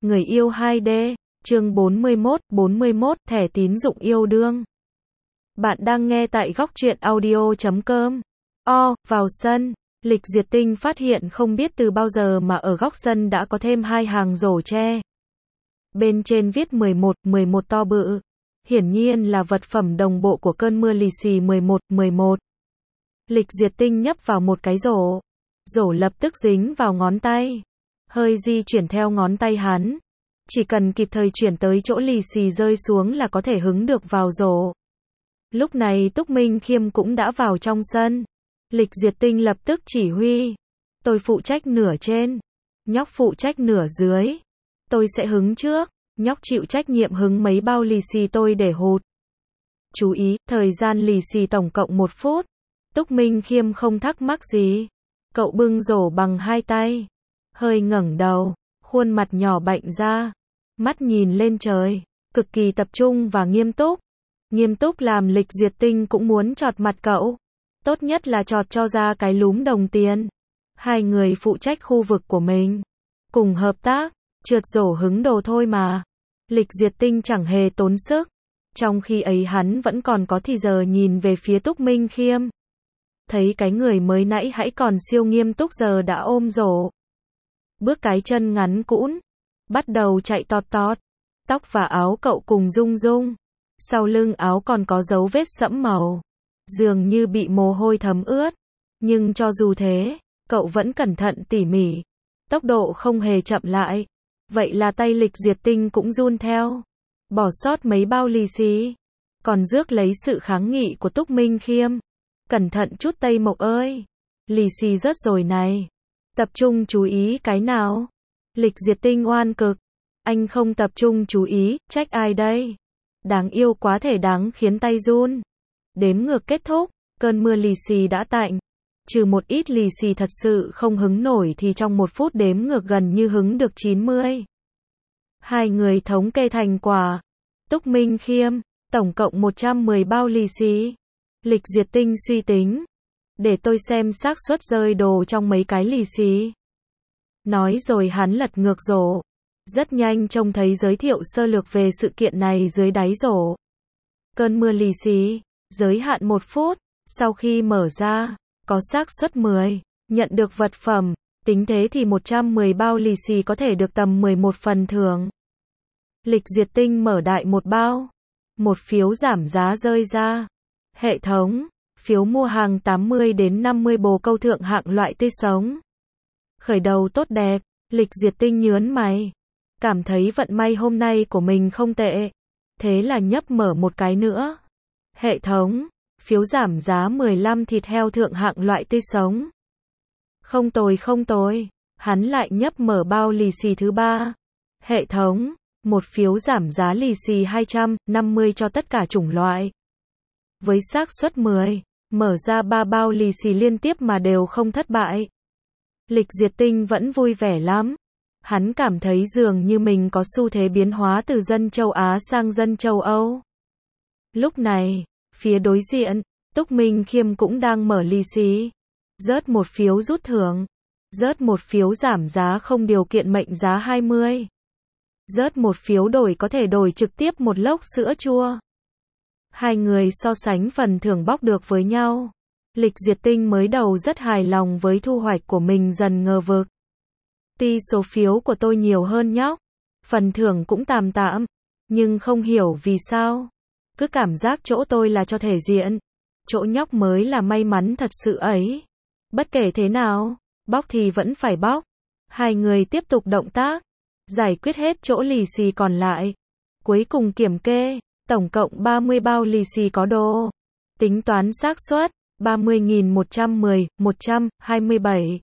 Người yêu 2D, chương 41, thẻ tín dụng yêu đương. Bạn đang nghe tại góc truyện audio.com. Vào sân, Lịch Diệt Tinh phát hiện không biết từ bao giờ mà ở góc sân đã có thêm hai hàng rổ tre. Bên trên viết 11 to bự. Hiển nhiên là vật phẩm đồng bộ của cơn mưa lì xì 11. Lịch Diệt Tinh nhấp vào một cái rổ. Rổ lập tức dính vào ngón tay. Hơi di chuyển theo ngón tay hắn. Chỉ cần kịp thời chuyển tới chỗ lì xì rơi xuống là có thể hứng được vào rổ. Lúc này Túc Minh Khiêm cũng đã vào trong sân. Lịch Diệt Tinh lập tức chỉ huy. Tôi phụ trách nửa trên. Nhóc phụ trách nửa dưới. Tôi sẽ hứng trước. Nhóc chịu trách nhiệm hứng mấy bao lì xì tôi để hụt. Chú ý, thời gian lì xì tổng cộng 1 phút. Túc Minh Khiêm không thắc mắc gì. Cậu bưng rổ bằng hai tay. Hơi ngẩng đầu. Khuôn mặt nhỏ bệnh ra. Mắt nhìn lên trời. Cực kỳ tập trung và nghiêm túc. Nghiêm túc làm Lịch Diệt Tinh cũng muốn chọt mặt cậu. Tốt nhất là chọt cho ra cái lúm đồng tiền. Hai người phụ trách khu vực của mình. Cùng hợp tác. Trượt rổ hứng đồ thôi mà. Lịch Diệt Tinh chẳng hề tốn sức. Trong khi ấy hắn vẫn còn có thì giờ nhìn về phía Túc Minh Khiêm. Thấy cái người mới nãy hãy còn siêu nghiêm túc giờ đã ôm rổ. Bước cái chân ngắn cũn. Bắt đầu chạy tọt. Tóc và áo cậu cùng rung rung. Sau lưng áo còn có dấu vết sẫm màu. Dường như bị mồ hôi thấm ướt. Nhưng cho dù thế, cậu vẫn cẩn thận tỉ mỉ. Tốc độ không hề chậm lại. Vậy là tay Lịch Diệt Tinh cũng run theo. Bỏ sót mấy bao lì xì. Còn rước lấy sự kháng nghị của Túc Minh Khiêm. Cẩn thận chút Tây Mộc ơi. Lì xì rớt rồi này. Tập trung chú ý cái nào. Lịch Diệt Tinh oan cực. Anh không tập trung chú ý, trách ai đây? Đáng yêu quá thể đáng khiến tay run. Đếm ngược kết thúc, cơn mưa lì xì đã tạnh. Trừ một ít lì xì thật sự không hứng nổi thì trong 1 phút đếm ngược gần như hứng được 90. Hai người thống kê thành quả. Túc Minh Khiêm, tổng cộng 110 bao lì xì. Lịch Diệt Tinh suy tính. Để tôi xem xác suất rơi đồ trong mấy cái lì xì. Nói rồi hắn lật ngược rổ. Rất nhanh trông thấy giới thiệu sơ lược về sự kiện này dưới đáy rổ. Cơn mưa lì xì, giới hạn 1 phút, sau khi mở ra, có xác suất 10, nhận được vật phẩm, tính thế thì 110 bao lì xì có thể được tầm 11 phần thưởng. Lịch Diệt Tinh mở đại một bao, một phiếu giảm giá rơi ra. Hệ thống, phiếu mua hàng 80 đến 50 bồ câu thượng hạng loại tươi sống. Khởi đầu tốt đẹp, Lịch Diệt Tinh nhớn mày. Cảm thấy vận may hôm nay của mình không tệ. Thế là nhấp mở một cái nữa. Hệ thống, phiếu giảm giá 15 thịt heo thượng hạng loại tươi sống. Không tồi. Hắn lại nhấp mở bao lì xì thứ 3. Hệ thống, một phiếu giảm giá lì xì 250 cho tất cả chủng loại. Với xác suất 10, mở ra 3 bao lì xì liên tiếp mà đều không thất bại. Lịch Diệt Tinh vẫn vui vẻ lắm. Hắn cảm thấy dường như mình có xu thế biến hóa từ dân châu Á sang dân châu Âu. Lúc này, phía đối diện, Túc Minh Khiêm cũng đang mở lì xì. Rớt một phiếu rút thưởng. Rớt một phiếu giảm giá không điều kiện mệnh giá 20. Rớt một phiếu đổi có thể đổi trực tiếp một lốc sữa chua. Hai người so sánh phần thưởng bóc được với nhau. Lịch Diệt Tinh mới đầu rất hài lòng với thu hoạch của mình dần ngờ vực. Tuy số phiếu của tôi nhiều hơn nhóc. Phần thưởng cũng tạm. Nhưng không hiểu vì sao. Cứ cảm giác chỗ tôi là cho thể diện. Chỗ nhóc mới là may mắn thật sự ấy. Bất kể thế nào, bóc thì vẫn phải bóc. Hai người tiếp tục động tác. Giải quyết hết chỗ lì xì còn lại. Cuối cùng kiểm kê. Tổng cộng 30 bao lì xì có đồ. Tính toán xác suất. 30.110, 127.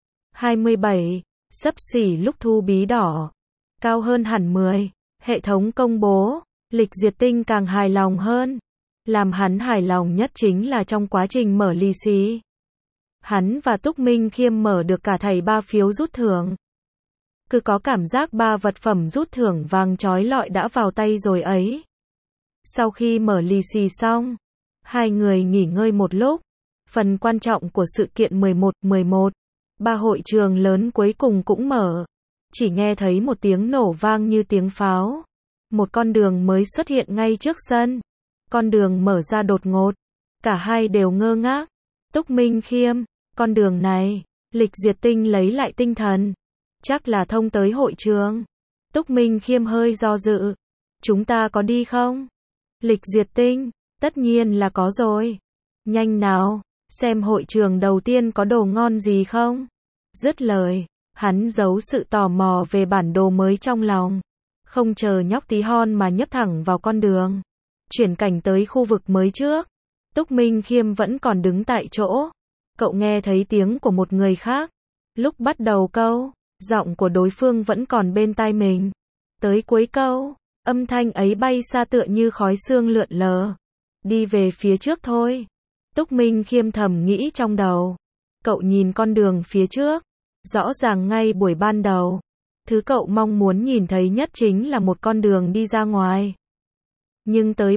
27. Xấp xỉ lúc thu bí đỏ. Cao hơn hẳn 10. Hệ thống công bố. Lịch Diệt Tinh càng hài lòng hơn. Làm hắn hài lòng nhất chính là trong quá trình mở lì xì. Hắn và Túc Minh Khiêm mở được cả thảy 3 phiếu rút thưởng. Cứ có cảm giác 3 vật phẩm rút thưởng vàng chói lọi đã vào tay rồi ấy. Sau khi mở lì xì xong, hai người nghỉ ngơi một lúc. Phần quan trọng của sự kiện 11, 3 hội trường lớn cuối cùng cũng mở. chỉ nghe thấy một tiếng nổ vang như tiếng pháo. Một con đường mới xuất hiện ngay trước sân. Con đường mở ra đột ngột. Cả hai đều ngơ ngác. Túc Minh Khiêm, con đường này. Lịch Diệt Tinh lấy lại tinh thần. Chắc là thông tới hội trường. Túc Minh Khiêm hơi do dự. Chúng ta có đi không? Lịch Diệt Tinh, tất nhiên là có rồi. Nhanh nào, xem hội trường đầu tiên có đồ ngon gì không? Dứt lời, hắn giấu sự tò mò về bản đồ mới trong lòng. Không chờ nhóc tí hon mà nhấp thẳng vào con đường. Chuyển cảnh tới khu vực mới trước. Túc Minh Khiêm vẫn còn đứng tại chỗ. Cậu nghe thấy tiếng của một người khác. Lúc bắt đầu câu, giọng của đối phương vẫn còn bên tai mình. Tới cuối câu, âm thanh ấy bay xa tựa như khói sương lượn lờ. Đi về phía trước thôi. Túc Minh Khiêm thầm nghĩ trong đầu. Cậu nhìn con đường phía trước. Rõ ràng ngay buổi ban đầu, thứ cậu mong muốn nhìn thấy nhất chính là một con đường đi ra ngoài. Nhưng tới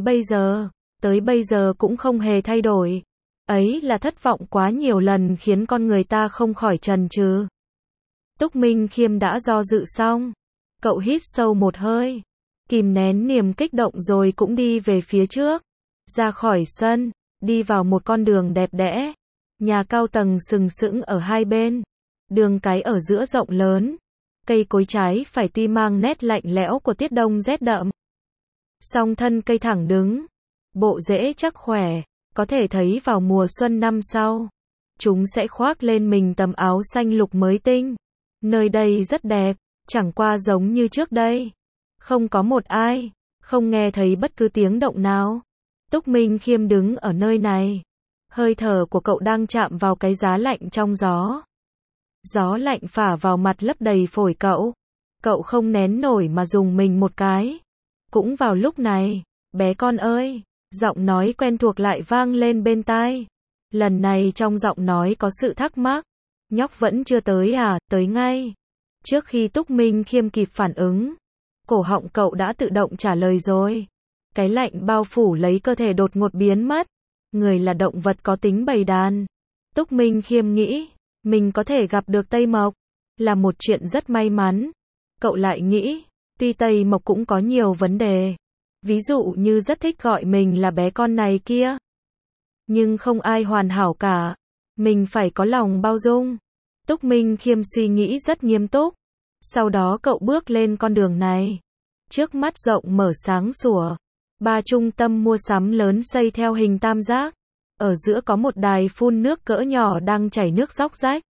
bây giờ cũng không hề thay đổi. Ấy là thất vọng quá nhiều lần khiến con người ta không khỏi chần chừ. Túc Minh Khiêm đã do dự xong. Cậu hít sâu một hơi. Kìm nén niềm kích động rồi cũng đi về phía trước. Ra khỏi sân, đi vào một con đường đẹp đẽ. Nhà cao tầng sừng sững ở hai bên. Đường cái ở giữa rộng lớn. Cây cối trái phải tuy mang nét lạnh lẽo của tiết đông rét đậm. Song thân cây thẳng đứng. Bộ rễ chắc khỏe. Có thể thấy vào mùa xuân năm sau. Chúng sẽ khoác lên mình tấm áo xanh lục mới tinh. Nơi đây rất đẹp. Chẳng qua giống như trước đây. Không có một ai. Không nghe thấy bất cứ tiếng động nào. Túc Minh Khiêm đứng ở nơi này. Hơi thở của cậu đang chạm vào cái giá lạnh trong gió. Gió lạnh phả vào mặt lấp đầy phổi cậu. Cậu không nén nổi mà dùng mình một cái. Cũng vào lúc này, bé con ơi, giọng nói quen thuộc lại vang lên bên tai. Lần này trong giọng nói có sự thắc mắc. Nhóc vẫn chưa tới à, tới ngay. Trước khi Túc Minh Khiêm kịp phản ứng, cổ họng cậu đã tự động trả lời rồi. Cái lạnh bao phủ lấy cơ thể đột ngột biến mất. Người là động vật có tính bầy đàn. Túc Minh Khiêm nghĩ, mình có thể gặp được Tây Mộc, là một chuyện rất may mắn. Cậu lại nghĩ, tuy Tây Mộc cũng có nhiều vấn đề. Ví dụ như rất thích gọi mình là bé con này kia. Nhưng không ai hoàn hảo cả. Mình phải có lòng bao dung. Túc Minh Khiêm suy nghĩ rất nghiêm túc. Sau đó cậu bước lên con đường này. Trước mắt rộng mở sáng sủa. 3 trung tâm mua sắm lớn xây theo hình tam giác. Ở giữa có một đài phun nước cỡ nhỏ đang chảy nước róc rách.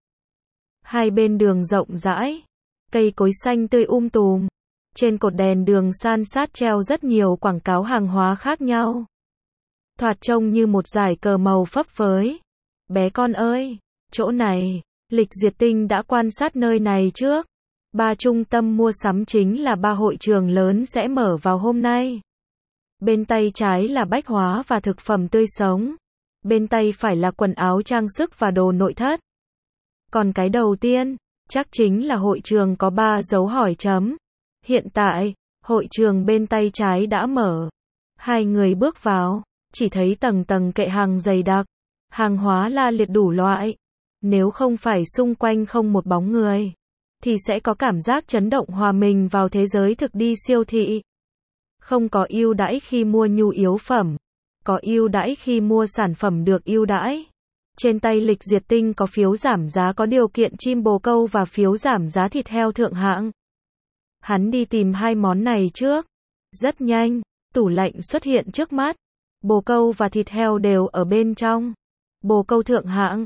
Hai bên đường rộng rãi. Cây cối xanh tươi tùm. Trên cột đèn đường san sát treo rất nhiều quảng cáo hàng hóa khác nhau. Thoạt trông như một dải cờ màu phấp phới. Bé con ơi, chỗ này, Lịch Diệt Tinh đã quan sát nơi này trước. 3 trung tâm mua sắm chính là 3 hội trường lớn sẽ mở vào hôm nay. Bên tay trái là bách hóa và thực phẩm tươi sống. Bên tay phải là quần áo trang sức và đồ nội thất. Còn cái đầu tiên, chắc chính là hội trường có 3 dấu hỏi chấm. Hiện tại, hội trường bên tay trái đã mở. Hai người bước vào, chỉ thấy tầng tầng kệ hàng dày đặc. Hàng hóa la liệt đủ loại. Nếu không phải xung quanh không một bóng người, thì sẽ có cảm giác chấn động hòa mình vào thế giới thực đi siêu thị. Không có ưu đãi khi mua nhu yếu phẩm. Có ưu đãi khi mua sản phẩm được ưu đãi. Trên tay Lịch Diệt Tinh có phiếu giảm giá có điều kiện chim bồ câu và phiếu giảm giá thịt heo thượng hạng. Hắn đi tìm 2 món này trước. Rất nhanh, tủ lạnh xuất hiện trước mắt. Bồ câu và thịt heo đều ở bên trong. Bồ câu thượng hạng,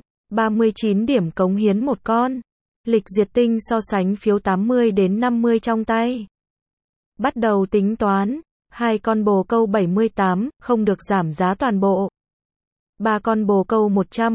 39 điểm cống hiến một con. Lịch Diệt Tinh so sánh phiếu 80 đến 50 trong tay. Bắt đầu tính toán. 2 con bồ câu 78, không được giảm giá toàn bộ. 3 con bồ câu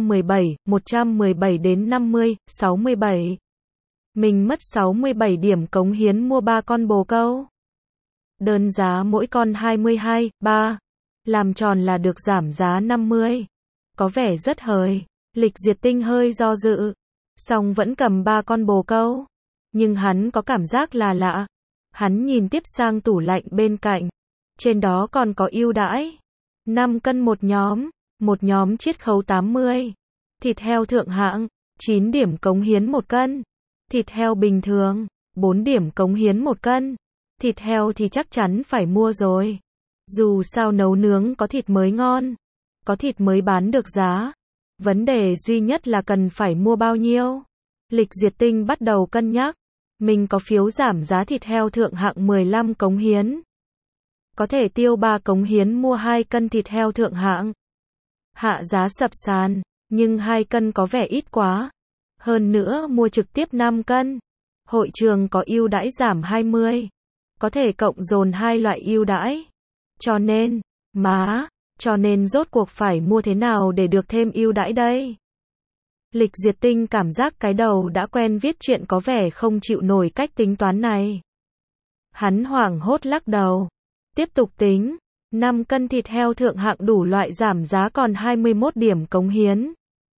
117 đến 50, 67. Mình mất 67 điểm cống hiến mua 3 con bồ câu. Đơn giá mỗi con 22, 3. Làm tròn là được giảm giá 50. Có vẻ rất hời. Lịch Diệt Tinh hơi do dự. Song vẫn cầm 3 con bồ câu. Nhưng hắn có cảm giác là lạ. Hắn nhìn tiếp sang tủ lạnh bên cạnh. Trên đó còn có ưu đãi. 5 cân một nhóm chiết khấu 80. Thịt heo thượng hạng, 9 điểm cống hiến một cân. Thịt heo bình thường, 4 điểm cống hiến 1 cân. Thịt heo thì chắc chắn phải mua rồi. Dù sao nấu nướng có thịt mới ngon, có thịt mới bán được giá. Vấn đề duy nhất là cần phải mua bao nhiêu. Lịch Diệt Tinh bắt đầu cân nhắc. Mình có phiếu giảm giá thịt heo thượng hạng 15 cống hiến. Có thể tiêu 3 cống hiến mua 2 cân thịt heo thượng hạng. Hạ giá sập sàn, nhưng 2 cân có vẻ ít quá. Hơn nữa mua trực tiếp 5 cân. Hội trường có ưu đãi giảm 20. Có thể cộng dồn 2 loại ưu đãi. Cho nên rốt cuộc phải mua thế nào để được thêm ưu đãi đây? Lịch Diệt Tinh cảm giác cái đầu đã quen viết chuyện có vẻ không chịu nổi cách tính toán này. Hắn hoảng hốt lắc đầu. Tiếp tục tính. 5 cân thịt heo thượng hạng đủ loại giảm giá còn 21 điểm cống hiến.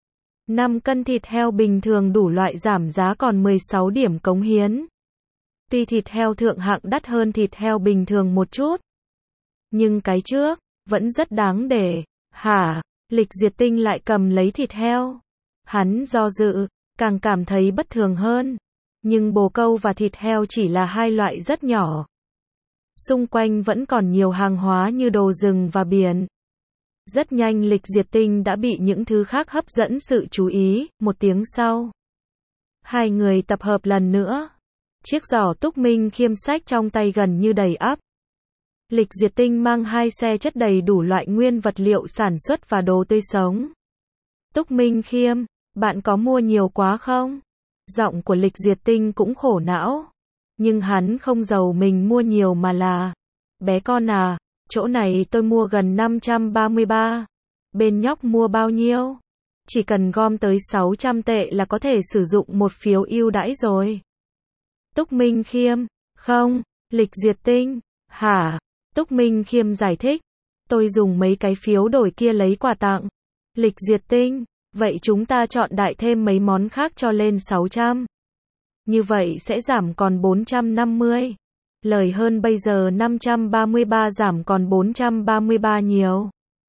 5 cân thịt heo bình thường đủ loại giảm giá còn 16 điểm cống hiến. Tuy thịt heo thượng hạng đắt hơn thịt heo bình thường một chút, nhưng cái trước vẫn rất đáng để. Lịch Diệt Tinh lại cầm lấy thịt heo. Hắn do dự, càng cảm thấy bất thường hơn. Nhưng bồ câu và thịt heo chỉ là 2 loại rất nhỏ. Xung quanh vẫn còn nhiều hàng hóa như đồ rừng và biển. Rất nhanh Lịch Diệt Tinh đã bị những thứ khác hấp dẫn sự chú ý. 1 tiếng sau, 2 người tập hợp lần nữa. Chiếc giỏ Túc Minh Khiêm xách trong tay gần như đầy ắp. Lịch Diệt Tinh mang 2 xe chất đầy đủ loại nguyên vật liệu sản xuất và đồ tươi sống. Túc Minh Khiêm, bạn có mua nhiều quá không? Giọng của Lịch Diệt Tinh cũng khổ não. Nhưng hắn không giàu mình mua nhiều mà là, bé con à, chỗ này tôi mua gần 533. Bên nhóc mua bao nhiêu? Chỉ cần gom tới 600 tệ là có thể sử dụng một phiếu ưu đãi rồi. Túc Minh Khiêm, không, Lịch Diệt Tinh, Túc Minh Khiêm giải thích, tôi dùng mấy cái phiếu đổi kia lấy quà tặng. Lịch Diệt Tinh, vậy chúng ta chọn đại thêm mấy món khác cho lên 600. Như vậy sẽ giảm còn 450. Lời hơn bây giờ 533 giảm còn 433 nhiều.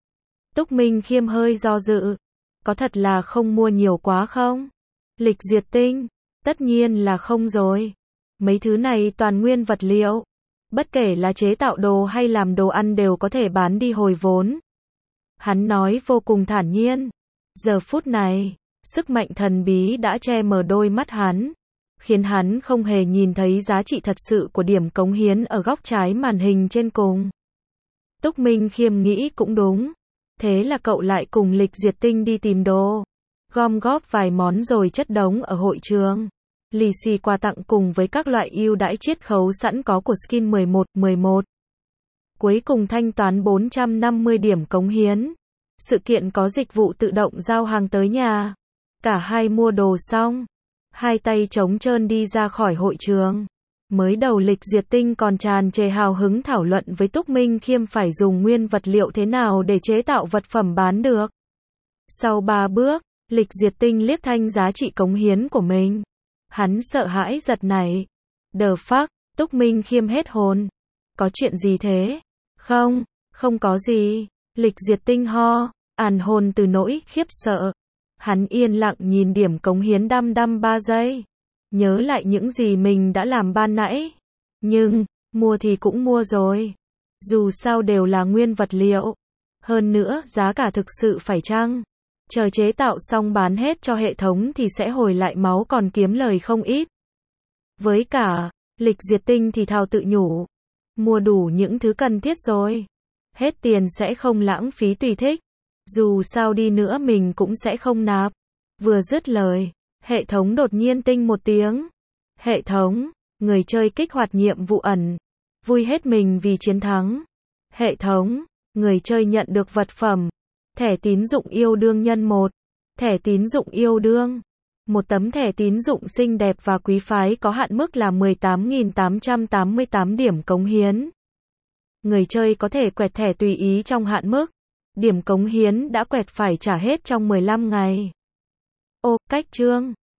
Túc Minh Khiêm hơi do dự. Có thật là không mua nhiều quá không? Lịch Diệt Tinh, tất nhiên là không rồi. Mấy thứ này toàn nguyên vật liệu. Bất kể là chế tạo đồ hay làm đồ ăn đều có thể bán đi hồi vốn. Hắn nói vô cùng thản nhiên. Giờ phút này, sức mạnh thần bí đã che mờ đôi mắt hắn, khiến hắn không hề nhìn thấy giá trị thật sự của điểm cống hiến ở góc trái màn hình trên cùng. Túc Minh Khiêm nghĩ cũng đúng. Thế là cậu lại cùng Lịch Diệt Tinh đi tìm đồ, gom góp vài món rồi chất đống ở hội trường. Lì xì quà tặng cùng với các loại ưu đãi chiết khấu sẵn có của Skin 11. Cuối cùng thanh toán 450 điểm cống hiến. Sự kiện có dịch vụ tự động giao hàng tới nhà. Cả hai mua đồ xong, 2 tay trống trơn đi ra khỏi hội trường. Mới đầu Lịch Diệt Tinh còn tràn trề hào hứng thảo luận với Túc Minh Khiêm phải dùng nguyên vật liệu thế nào để chế tạo vật phẩm bán được. Sau 3 bước, Lịch Diệt Tinh liếc thanh giá trị cống hiến của mình. Hắn sợ hãi giật nảy. The fuck, Túc Minh Khiêm hết hồn. Có chuyện gì thế? Không có gì. Lịch Diệt Tinh àn hồn từ nỗi khiếp sợ. Hắn yên lặng nhìn điểm cống hiến đăm 3 giây. Nhớ lại những gì mình đã làm ban nãy. Nhưng, mua thì cũng mua rồi. Dù sao đều là nguyên vật liệu. Hơn nữa, giá cả thực sự phải chăng? Chờ chế tạo xong bán hết cho hệ thống thì sẽ hồi lại máu còn kiếm lời không ít. Với cả, Lịch Diệt Tinh thì thào tự nhủ. Mua đủ những thứ cần thiết rồi. Hết tiền sẽ không lãng phí tùy thích. Dù sao đi nữa mình cũng sẽ không nạp. Vừa dứt lời, hệ thống đột nhiên tinh một tiếng. Hệ thống, người chơi kích hoạt nhiệm vụ ẩn. Vui hết mình vì chiến thắng. Hệ thống, người chơi nhận được vật phẩm. Thẻ tín dụng yêu đương nhân 1. Thẻ tín dụng yêu đương. Một tấm thẻ tín dụng xinh đẹp và quý phái có hạn mức là 18.888 điểm cống hiến. Người chơi có thể quẹt thẻ tùy ý trong hạn mức. Điểm cống hiến đã quẹt phải trả hết trong 15 ngày. Cách chương